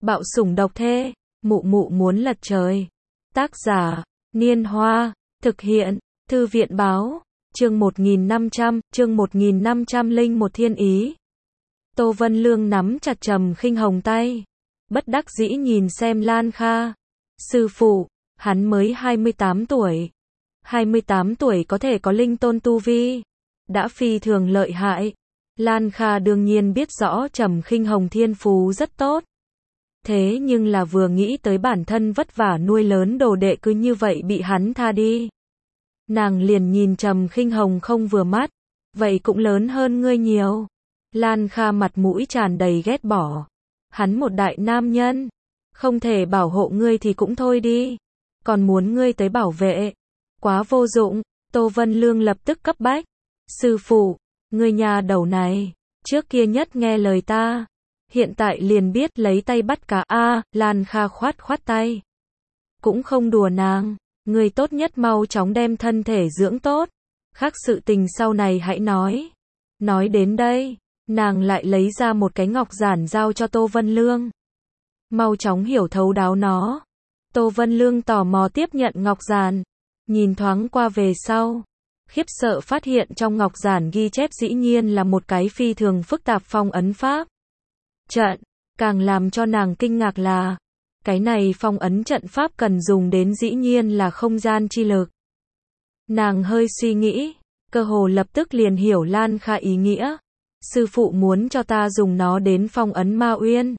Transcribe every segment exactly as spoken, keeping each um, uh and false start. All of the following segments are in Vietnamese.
Bạo sủng độc thê, mụ mụ muốn lật trời. Tác giả, Niên Hoa, thực hiện, Thư viện Báo, chương một nghìn năm trăm, chương một nghìn năm trăm lẻ một Thiên Ý. Tô Vân Lương nắm chặt Trầm Khinh Hồng tay, bất đắc dĩ nhìn xem Lan Kha. Sư phụ, hắn mới hai mươi tám tuổi. hai mươi tám tuổi có thể có linh tôn tu vi, đã phi thường lợi hại. Lan Kha đương nhiên biết rõ Trầm Khinh Hồng thiên phú rất tốt. Thế nhưng là vừa nghĩ tới bản thân vất vả nuôi lớn đồ đệ cứ như vậy bị hắn tha đi. Nàng liền nhìn Trầm Khinh Hồng không vừa mắt, vậy cũng lớn hơn ngươi nhiều. Lan Kha mặt mũi tràn đầy ghét bỏ. Hắn một đại nam nhân, không thể bảo hộ ngươi thì cũng thôi đi, còn muốn ngươi tới bảo vệ, quá vô dụng. Tô Vân Lương lập tức cấp bách. Sư phụ, ngươi nhà đầu này, trước kia nhất nghe lời ta, hiện tại liền biết lấy tay bắt cá. A, à, Lan Kha khoát khoát tay. Cũng không đùa nàng, ngươi tốt nhất mau chóng đem thân thể dưỡng tốt, khác sự tình sau này hãy nói. Nói đến đây, nàng lại lấy ra một cái ngọc giản giao cho Tô Vân Lương. Mau chóng hiểu thấu đáo nó. Tô Vân Lương tò mò tiếp nhận ngọc giản, nhìn thoáng qua về sau, khiếp sợ phát hiện trong ngọc giản ghi chép dĩ nhiên là một cái phi thường phức tạp phong ấn pháp trận. Càng làm cho nàng kinh ngạc là, cái này phong ấn trận pháp cần dùng đến dĩ nhiên là không gian chi lực. Nàng hơi suy nghĩ, cơ hồ lập tức liền hiểu Lan Kha ý nghĩa. Sư phụ muốn cho ta dùng nó đến phong ấn Ma Uyên.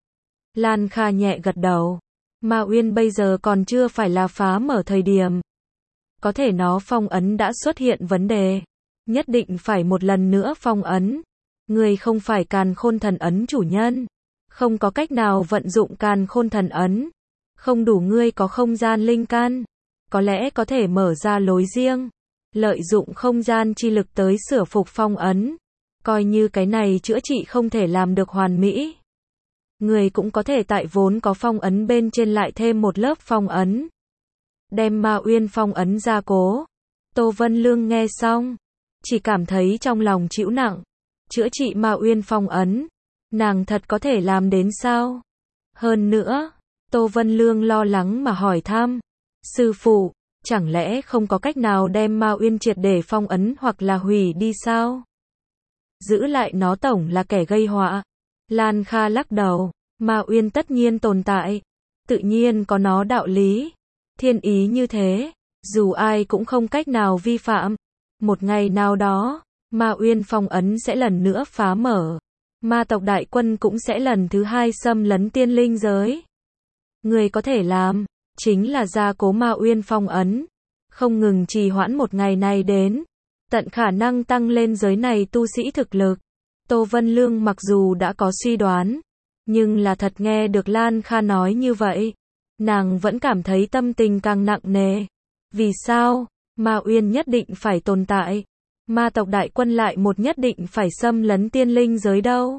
Lan Kha nhẹ gật đầu. Ma Uyên bây giờ còn chưa phải là phá mở thời điểm. Có thể nó phong ấn đã xuất hiện vấn đề. Nhất định phải một lần nữa phong ấn. Người không phải Càn Khôn Thần Ấn chủ nhân, không có cách nào vận dụng Càn Khôn Thần Ấn. Không đủ ngươi có không gian linh căn, có lẽ có thể mở ra lối riêng, lợi dụng không gian chi lực tới sửa phục phong ấn. Coi như cái này chữa trị không thể làm được hoàn mỹ, người cũng có thể tại vốn có phong ấn bên trên lại thêm một lớp phong ấn, đem Ma Uyên phong ấn gia cố. Tô Vân Lương nghe xong, chỉ cảm thấy trong lòng chịu nặng. Chữa trị Ma Uyên phong ấn, nàng thật có thể làm đến sao? Hơn nữa, Tô Vân Lương lo lắng mà hỏi thăm. Sư phụ, chẳng lẽ không có cách nào đem Ma Uyên triệt để phong ấn hoặc là hủy đi sao? Giữ lại nó tổng là kẻ gây họa. Lan Kha lắc đầu. Ma Uyên tất nhiên tồn tại, tự nhiên có nó đạo lý. Thiên ý như thế, dù ai cũng không cách nào vi phạm. Một ngày nào đó, Ma Uyên phong ấn sẽ lần nữa phá mở. Ma tộc đại quân cũng sẽ lần thứ hai xâm lấn tiên linh giới. Người có thể làm, chính là gia cố Ma Uyên phong ấn, không ngừng trì hoãn một ngày này đến, tận khả năng tăng lên giới này tu sĩ thực lực. Tô Vân Lương mặc dù đã có suy đoán, nhưng là thật nghe được Lan Kha nói như vậy, nàng vẫn cảm thấy tâm tình càng nặng nề. Vì sao? Ma Uyên nhất định phải tồn tại, ma tộc đại quân lại một nhất định phải xâm lấn tiên linh giới đâu?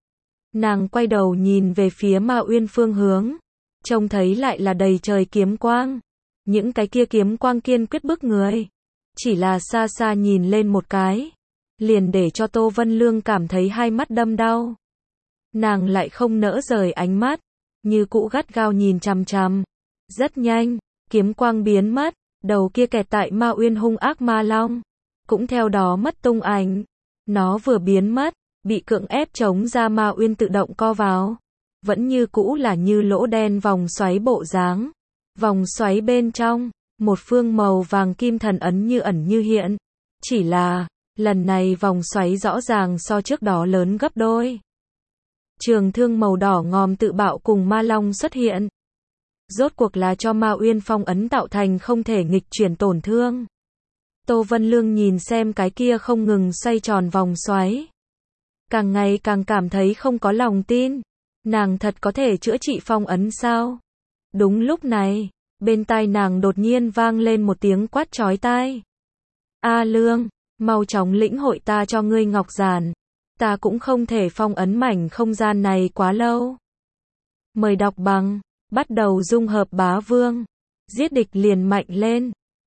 Nàng quay đầu nhìn về phía Ma Uyên phương hướng, trông thấy lại là đầy trời kiếm quang. Những cái kia kiếm quang kiên quyết bức người, chỉ là xa xa nhìn lên một cái, liền để cho Tô Vân Lương cảm thấy hai mắt đâm đau. Nàng lại không nỡ rời ánh mắt, như cũ gắt gao nhìn chằm chằm. Rất nhanh, kiếm quang biến mất, đầu kia kẹt tại Ma Uyên hung ác ma long cũng theo đó mất tung ảnh. Nó vừa biến mất, bị cưỡng ép chống ra Ma Uyên tự động co vào, vẫn như cũ là như lỗ đen vòng xoáy bộ dáng. Vòng xoáy bên trong, một phương màu vàng kim thần ấn như ẩn như hiện. Chỉ là, lần này vòng xoáy rõ ràng so trước đó lớn gấp đôi. Trường thương màu đỏ ngòm tự bạo cùng ma long xuất hiện. Rốt cuộc là cho Ma Uyên phong ấn tạo thành không thể nghịch chuyển tổn thương. Tô Vân Lương nhìn xem cái kia không ngừng xoay tròn vòng xoáy, càng ngày càng cảm thấy không có lòng tin. Nàng thật có thể chữa trị phong ấn sao? Đúng lúc này, bên tai nàng đột nhiên vang lên một tiếng quát chói tai. A Lương, mau chóng lĩnh hội ta cho ngươi ngọc giản. Ta cũng không thể phong ấn mảnh không gian này quá lâu. Mời đọc bằng, bắt đầu dung hợp bá vương. Giết địch liền mạnh lên.